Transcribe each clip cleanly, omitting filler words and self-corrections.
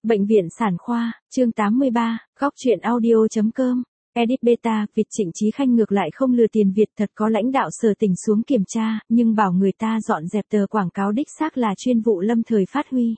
Bệnh viện sản khoa, chương 83, góc truyện audio.com, edit beta, Việt Trịnh Chí Khanh ngược lại không lừa tiền Việt, thật có lãnh đạo sở tỉnh xuống kiểm tra, nhưng bảo người ta dọn dẹp tờ quảng cáo đích xác là chuyên vụ lâm thời phát huy.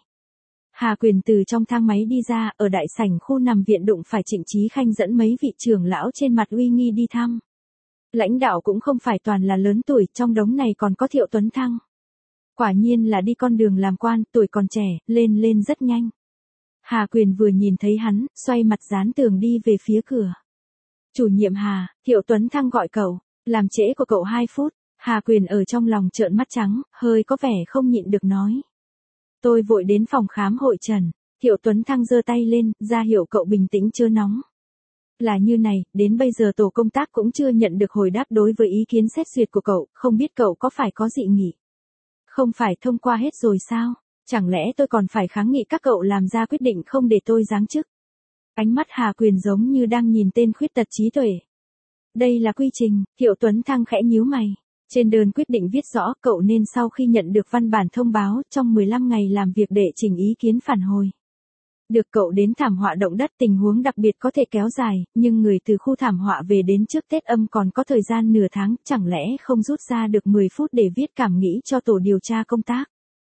Hà Quyền từ trong thang máy đi ra, ở đại sảnh khu nằm viện đụng phải Trịnh Chí Khanh dẫn mấy vị trưởng lão trên mặt uy nghi đi thăm. Lãnh đạo cũng không phải toàn là lớn tuổi, trong đống này còn có Thiệu Tuấn Thăng. Quả nhiên là đi con đường làm quan, tuổi còn trẻ, lên rất nhanh. Hà Quyền vừa nhìn thấy hắn, xoay mặt dán tường đi về phía cửa. Chủ nhiệm Hà, Thiệu Tuấn Thăng gọi cậu, làm trễ của cậu 2 phút, Hà Quyền ở trong lòng trợn mắt trắng, hơi có vẻ không nhịn được nói. Tôi vội đến phòng khám hội trần, Thiệu Tuấn Thăng giơ tay lên, ra hiệu cậu bình tĩnh chớ nóng. Là như này, đến bây giờ tổ công tác cũng chưa nhận được hồi đáp đối với ý kiến xét duyệt của cậu, không biết cậu có phải có dị nghị. Không phải thông qua hết rồi sao? Chẳng lẽ tôi còn phải kháng nghị các cậu làm ra quyết định không để tôi giáng chức? Ánh mắt Hà Quyền giống như đang nhìn tên khuyết tật trí tuệ. Đây là quy trình, Thiệu Tuấn Thăng khẽ nhíu mày. Trên đơn quyết định viết rõ cậu nên sau khi nhận được văn bản thông báo trong 15 ngày làm việc để trình ý kiến phản hồi. Được cậu đến thảm họa động đất tình huống đặc biệt có thể kéo dài, nhưng người từ khu thảm họa về đến trước Tết Âm còn có thời gian nửa tháng, chẳng lẽ không rút ra được 10 phút để viết cảm nghĩ cho tổ điều tra công tác.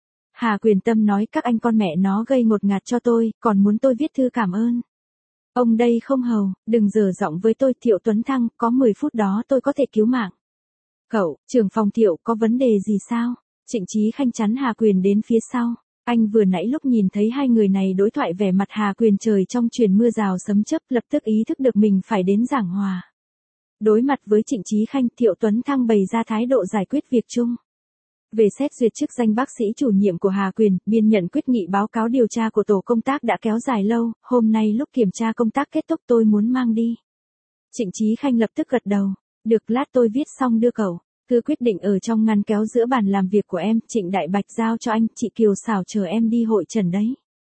Hà Quyền Tâm nói các anh con mẹ nó gây ngột ngạt cho tôi, còn muốn tôi viết thư cảm ơn. Ông đây không hầu, đừng dở giọng với tôi Thiệu Tuấn Thăng, có 10 phút đó tôi có thể cứu mạng. Cậu, trưởng phòng Thiệu có vấn đề gì sao? Trịnh Chí Khanh chắn Hà Quyền đến phía sau. Anh vừa nãy lúc nhìn thấy hai người này đối thoại vẻ mặt Hà Quyền trời trong truyền mưa rào sấm chớp lập tức ý thức được mình phải đến giảng hòa. Đối mặt với Trịnh Chí Khanh, Thiệu Tuấn Thăng bày ra thái độ giải quyết việc chung. Về xét duyệt chức danh bác sĩ chủ nhiệm của Hà Quyền, biên nhận quyết nghị báo cáo điều tra của tổ công tác đã kéo dài lâu, hôm nay lúc kiểm tra công tác kết thúc tôi muốn mang đi. Trịnh Chí Khanh lập tức gật đầu, được lát tôi viết xong đưa cậu. Thư quyết định ở trong ngăn kéo giữa bàn làm việc của em, Trịnh Đại Bạch giao cho anh, chị Kiều Xảo chờ em đi hội trần đấy.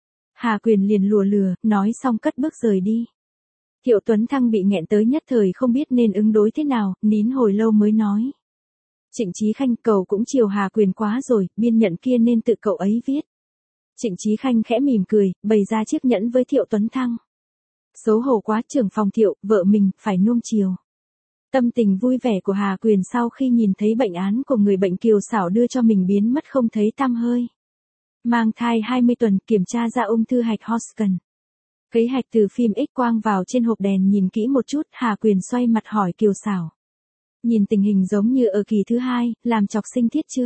Hà Quyền liền lùa lừa, nói xong cất bước rời đi. Thiệu Tuấn Thăng bị nghẹn tới nhất thời không biết nên ứng đối thế nào, nín hồi lâu mới nói. Trịnh Chí Khanh, cậu cũng chiều Hà Quyền quá rồi, biên nhận kia nên tự cậu ấy viết. Trịnh Chí Khanh khẽ mỉm cười, bày ra chiếc nhẫn với Thiệu Tuấn Thăng. Xấu hổ quá, trưởng phòng Thiệu, vợ mình, phải nuông chiều. Tâm tình vui vẻ của Hà Quyền sau khi nhìn thấy bệnh án của người bệnh Kiều Xảo đưa cho mình biến mất không thấy tăm hơi. Mang thai 20 tuần, kiểm tra ra ung thư hạch Hodgkin. Cấy hạch từ phim X-quang vào trên hộp đèn nhìn kỹ một chút, Hà Quyền xoay mặt hỏi Kiều Xảo. Nhìn tình hình giống như ở kỳ thứ 2, làm chọc sinh thiết chưa?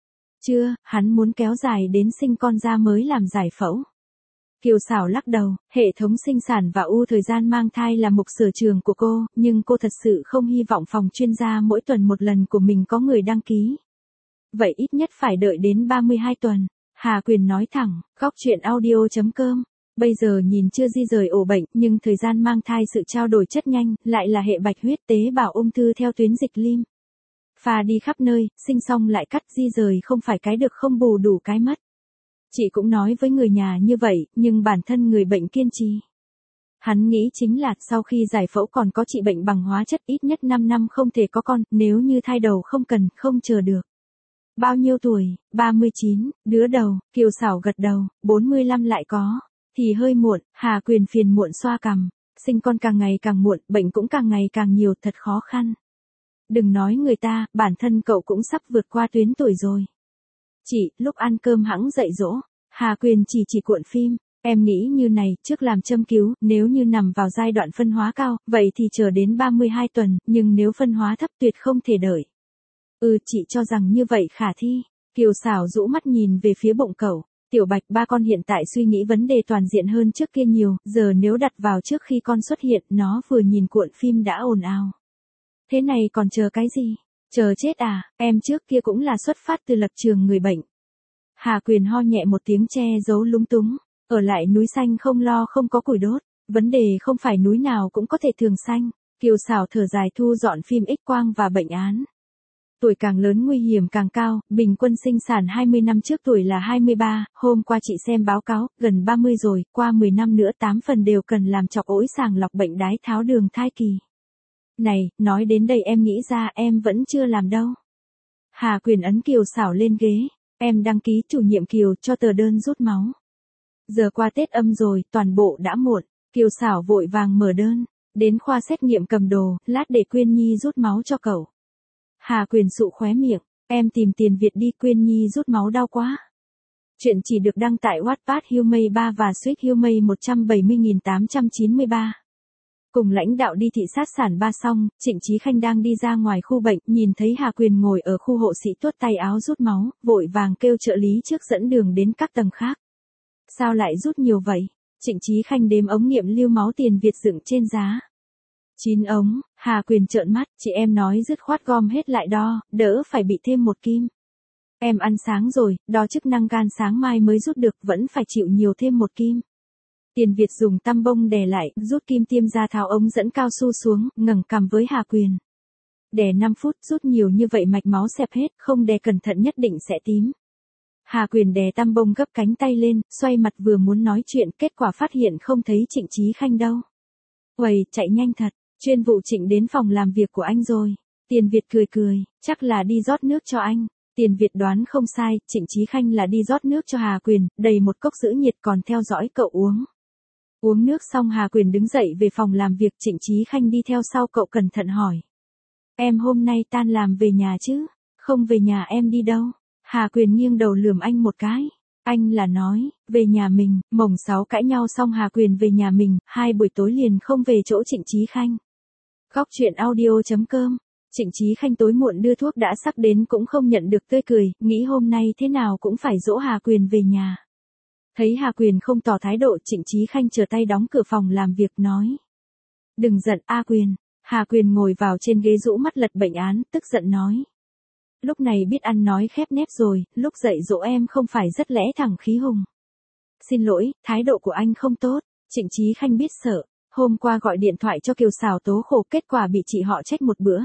Chưa, hắn muốn kéo dài đến sinh con ra mới làm giải phẫu. Kiều Xảo lắc đầu, hệ thống sinh sản và thời gian mang thai là mục sở trường của cô, nhưng cô thật sự không hy vọng phòng chuyên gia mỗi tuần một lần của mình có người đăng ký. Vậy ít nhất phải đợi đến 32 tuần, Hà Quyền nói thẳng, góc truyện audio.com. Bây giờ nhìn chưa di rời ổ bệnh, nhưng thời gian mang thai sự trao đổi chất nhanh, lại là hệ bạch huyết tế bào ung thư theo tuyến dịch lim. Pha đi khắp nơi, sinh xong lại cắt di rời không phải cái được không bù đủ cái mất. Chị cũng nói với người nhà như vậy, nhưng bản thân người bệnh kiên trì. Hắn nghĩ chính là sau khi giải phẫu còn có trị bệnh bằng hóa chất ít nhất 5 năm không thể có con, nếu như thai đầu không cần, không chờ được. Bao nhiêu tuổi? 39, đứa đầu, Kiều Xảo gật đầu, 45 lại có. Thì hơi muộn, Hà Quyền phiền muộn xoa cằm. Sinh con càng ngày càng muộn, bệnh cũng càng ngày càng nhiều, thật khó khăn. Đừng nói người ta, bản thân cậu cũng sắp vượt qua tuyến tuổi rồi. Chị, lúc ăn cơm hẵng dạy dỗ, Hà Quyền chỉ cuộn phim, em nghĩ như này, trước làm châm cứu, nếu như nằm vào giai đoạn phân hóa cao, vậy thì chờ đến 32 tuần, nhưng nếu phân hóa thấp tuyệt không thể đợi. Chị cho rằng như vậy khả thi. Kiều Xảo rũ mắt nhìn về phía bụng cậu, Tiểu Bạch ba con hiện tại suy nghĩ vấn đề toàn diện hơn trước kia nhiều, giờ nếu đặt vào trước khi con xuất hiện, nó vừa nhìn cuộn phim đã ồn ào. Thế này còn chờ cái gì? Chờ chết à, em trước kia cũng là xuất phát từ lập trường người bệnh. Hà Quyền ho nhẹ một tiếng che giấu lúng túng, ở lại núi xanh không lo không có củi đốt, vấn đề không phải núi nào cũng có thể thường xanh. Kiều Xảo thở dài thu dọn phim X-quang và bệnh án. Tuổi càng lớn nguy hiểm càng cao, bình quân sinh sản 20 năm trước tuổi là 23, hôm qua chị xem báo cáo, gần 30 rồi, qua 10 năm nữa 8 phần đều cần làm chọc ối sàng lọc bệnh đái tháo đường thai kỳ. Này, nói đến đây em nghĩ ra em vẫn chưa làm đâu. Hà Quyền ấn Kiều Xảo lên ghế, em đăng ký chủ nhiệm Kiều cho tờ đơn rút máu. Giờ qua Tết âm rồi, toàn bộ đã muộn. Kiều Xảo vội vàng mở đơn. Đến khoa xét nghiệm cầm đồ, lát để Quyên Nhi rút máu cho cậu. Hà Quyền sụ khóe miệng. Em tìm tiền Việt đi, Quyên Nhi rút máu đau quá. Chuyện chỉ được đăng tại Wattpad Humay 3 và Sweet Humay 170.893. Cùng lãnh đạo đi thị sát sản Ba xong, Trịnh Chí Khanh đang đi ra ngoài khu bệnh, nhìn thấy Hà Quyền ngồi ở khu hộ sĩ tuốt tay áo rút máu, vội vàng kêu trợ lý trước dẫn đường đến các tầng khác. Sao lại rút nhiều vậy? Trịnh Chí Khanh đếm ống nghiệm lưu máu tiền Việt dựng trên giá. 9 ống, Hà Quyền trợn mắt, chị em nói dứt khoát gom hết lại đo, đỡ phải bị thêm một kim. Em ăn sáng rồi, đo chức năng gan sáng mai mới rút được, vẫn phải chịu nhiều thêm một kim. Tiền Việt dùng tăm bông đè lại, rút kim tiêm ra tháo ống dẫn cao su xuống, ngẩng cằm với Hà Quyền. Đè 5 phút, rút nhiều như vậy mạch máu xẹp hết, không đè cẩn thận nhất định sẽ tím. Hà Quyền đè tăm bông gấp cánh tay lên, xoay mặt vừa muốn nói chuyện, kết quả phát hiện không thấy Trịnh Chí Khanh đâu. Uầy, chạy nhanh thật, chuyên vụ Trịnh đến phòng làm việc của anh rồi. Tiền Việt cười cười, chắc là đi rót nước cho anh. Tiền Việt đoán không sai, Trịnh Chí Khanh là đi rót nước cho Hà Quyền, đầy một cốc giữ nhiệt còn theo dõi cậu uống. Uống nước xong Hà Quyền đứng dậy về phòng làm việc, Trịnh Chí Khanh đi theo sau cậu cẩn thận hỏi. Em hôm nay tan làm về nhà chứ? Không về nhà em đi đâu? Hà Quyền nghiêng đầu lườm anh một cái. Anh là nói, về nhà mình, mồng 6 cãi nhau xong Hà Quyền về nhà mình, 2 buổi tối liền không về chỗ Trịnh Chí Khanh. Góc truyện audio.com. Trịnh Chí Khanh tối muộn đưa thuốc đã sắc đến cũng không nhận được tươi cười, nghĩ hôm nay thế nào cũng phải dỗ Hà Quyền về nhà. Thấy Hà Quyền không tỏ thái độ, Trịnh Chí Khanh trở tay đóng cửa phòng làm việc nói. Đừng giận A Quyền. Hà Quyền ngồi vào trên ghế rũ mắt lật bệnh án, tức giận nói. Lúc này biết ăn nói khép nép rồi, lúc dạy dỗ em không phải rất lẽ thẳng khí hùng. Xin lỗi, thái độ của anh không tốt. Trịnh Chí Khanh biết sợ, hôm qua gọi điện thoại cho Kiều Xảo tố khổ, kết quả bị chị họ trách một bữa.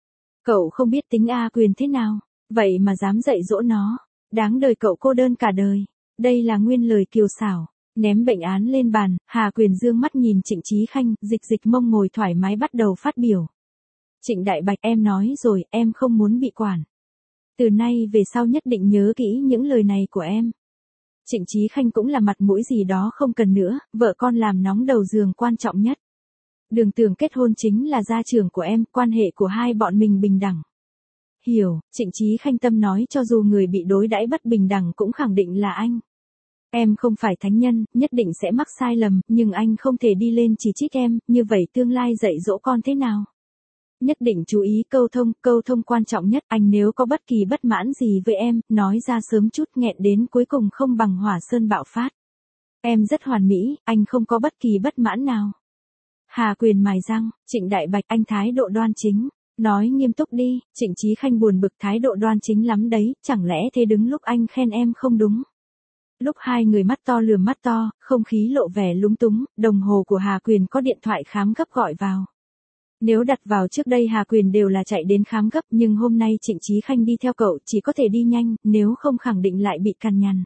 Cậu không biết tính A Quyền thế nào, vậy mà dám dạy dỗ nó. Đáng đời cậu cô đơn cả đời. Đây là nguyên lời Kiều Xảo. Ném bệnh án lên bàn, Hà Quyền dương mắt nhìn Trịnh Chí Khanh, dịch mông ngồi thoải mái bắt đầu phát biểu. Trịnh Đại Bạch, em nói rồi, em không muốn bị quản. Từ nay về sau nhất định nhớ kỹ những lời này của em. Trịnh Chí Khanh cũng là mặt mũi gì đó không cần nữa, vợ con làm nóng đầu giường quan trọng nhất. Đường Tường kết hôn chính là gia trưởng của em, quan hệ của hai bọn mình bình đẳng. Hiểu, Trịnh Chí Khanh tâm nói cho dù người bị đối đãi bất bình đẳng cũng khẳng định là anh. Em không phải thánh nhân, nhất định sẽ mắc sai lầm, nhưng anh không thể đi lên chỉ trích em, như vậy tương lai dạy dỗ con thế nào? Nhất định chú ý câu thông quan trọng nhất, anh nếu có bất kỳ bất mãn gì với em, nói ra sớm chút, nghẹn đến cuối cùng không bằng hỏa sơn bạo phát. Em rất hoàn mỹ, anh không có bất kỳ bất mãn nào. Hà Quyền mài răng, Trịnh Đại Bạch, anh thái độ đoan chính. Nói nghiêm túc đi, Trịnh Chí Khanh buồn bực, thái độ đoan chính lắm đấy, chẳng lẽ thế đứng lúc anh khen em không đúng. Lúc hai người mắt to lườm mắt to, không khí lộ vẻ lúng túng, đồng hồ của Hà Quyền có điện thoại khám gấp gọi vào. Nếu đặt vào trước đây Hà Quyền đều là chạy đến khám gấp, nhưng hôm nay Trịnh Chí Khanh đi theo cậu chỉ có thể đi nhanh, nếu không khẳng định lại bị cằn nhằn.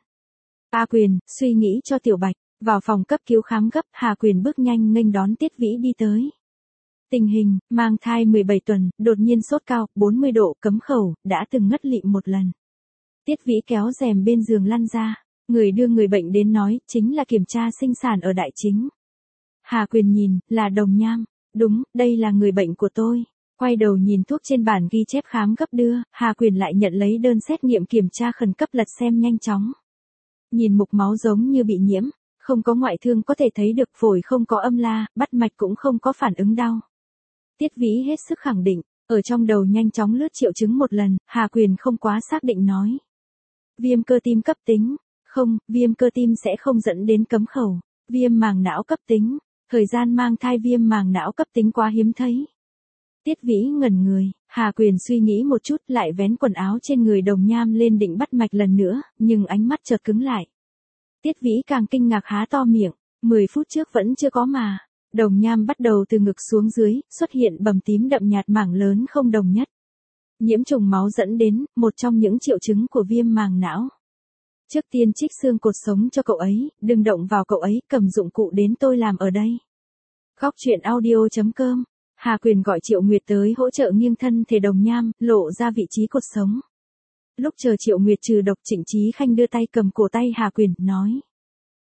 A Quyền, suy nghĩ cho Tiểu Bạch, vào phòng cấp cứu khám gấp, Hà Quyền bước nhanh nghênh đón Tiết Vĩ đi tới. Tình hình, mang thai 17 tuần, đột nhiên sốt cao, 40 độ, cấm khẩu, đã từng ngất lịm một lần. Tiết Vĩ kéo rèm bên giường lăn ra, người đưa người bệnh đến nói, chính là kiểm tra sinh sản ở Đại Chính. Hà Quyền nhìn, là Đồng Nham. Đúng, đây là người bệnh của tôi. Quay đầu nhìn thuốc trên bản ghi chép khám gấp đưa, Hà Quyền lại nhận lấy đơn xét nghiệm kiểm tra khẩn cấp lật xem nhanh chóng. Nhìn mục máu giống như bị nhiễm, không có ngoại thương có thể thấy được, phổi không có âm la, bắt mạch cũng không có phản ứng đau. Tiết Vĩ hết sức khẳng định, ở trong đầu nhanh chóng lướt triệu chứng một lần, Hà Quyền không quá xác định nói. Viêm cơ tim cấp tính, không, viêm cơ tim sẽ không dẫn đến cấm khẩu. Viêm màng não cấp tính, thời gian mang thai viêm màng não cấp tính quá hiếm thấy. Tiết Vĩ ngẩn người, Hà Quyền suy nghĩ một chút lại vén quần áo trên người Đồng Nham lên định bắt mạch lần nữa, nhưng ánh mắt chợt cứng lại. Tiết Vĩ càng kinh ngạc há to miệng, 10 phút trước vẫn chưa có mà. Đồng Nham bắt đầu từ ngực xuống dưới, xuất hiện bầm tím đậm nhạt mảng lớn không đồng nhất. Nhiễm trùng máu dẫn đến, một trong những triệu chứng của viêm màng não. Trước tiên trích xương cột sống cho cậu ấy, đừng động vào cậu ấy, cầm dụng cụ đến tôi làm ở đây. Góc truyện audio.com. Hà Quyền gọi Triệu Nguyệt tới hỗ trợ nghiêng thân thể Đồng Nham, lộ ra vị trí cột sống. Lúc chờ Triệu Nguyệt trừ độc, Trịnh Chí Khanh đưa tay cầm cổ tay Hà Quyền, nói.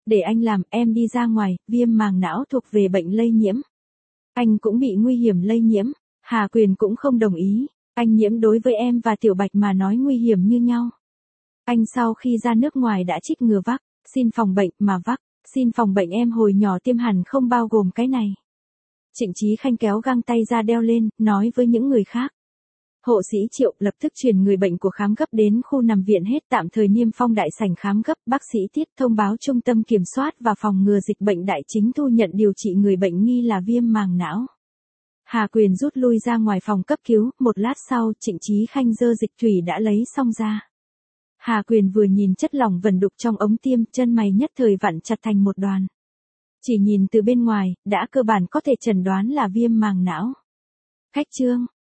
Để anh làm, em đi ra ngoài, viêm màng não thuộc về bệnh lây nhiễm. Anh cũng bị nguy hiểm lây nhiễm. Hà Quyền cũng không đồng ý. Anh nhiễm đối với em và Tiểu Bạch mà nói nguy hiểm như nhau. Anh sau khi ra nước ngoài đã trích ngừa vắc, xin phòng bệnh mà vắc, xin phòng bệnh em hồi nhỏ tiêm hẳn không bao gồm cái này. Trịnh Chí Khanh kéo găng tay ra đeo lên, nói với những người khác. Hộ sĩ Triệu lập tức chuyển người bệnh của khám gấp đến khu nằm viện hết, tạm thời niêm phong đại sảnh khám gấp. Bác sĩ Tiết thông báo trung tâm kiểm soát và phòng ngừa dịch bệnh Đại Chính thu nhận điều trị người bệnh nghi là viêm màng não. Hà Quyền rút lui ra ngoài phòng cấp cứu, một lát sau Trịnh Chí Khanh dơ dịch thủy đã lấy xong ra. Hà Quyền vừa nhìn chất lỏng vẩn đục trong ống tiêm, chân mày nhất thời vặn chặt thành một đoàn. Chỉ nhìn từ bên ngoài, đã cơ bản có thể chẩn đoán là viêm màng não. Khách trương,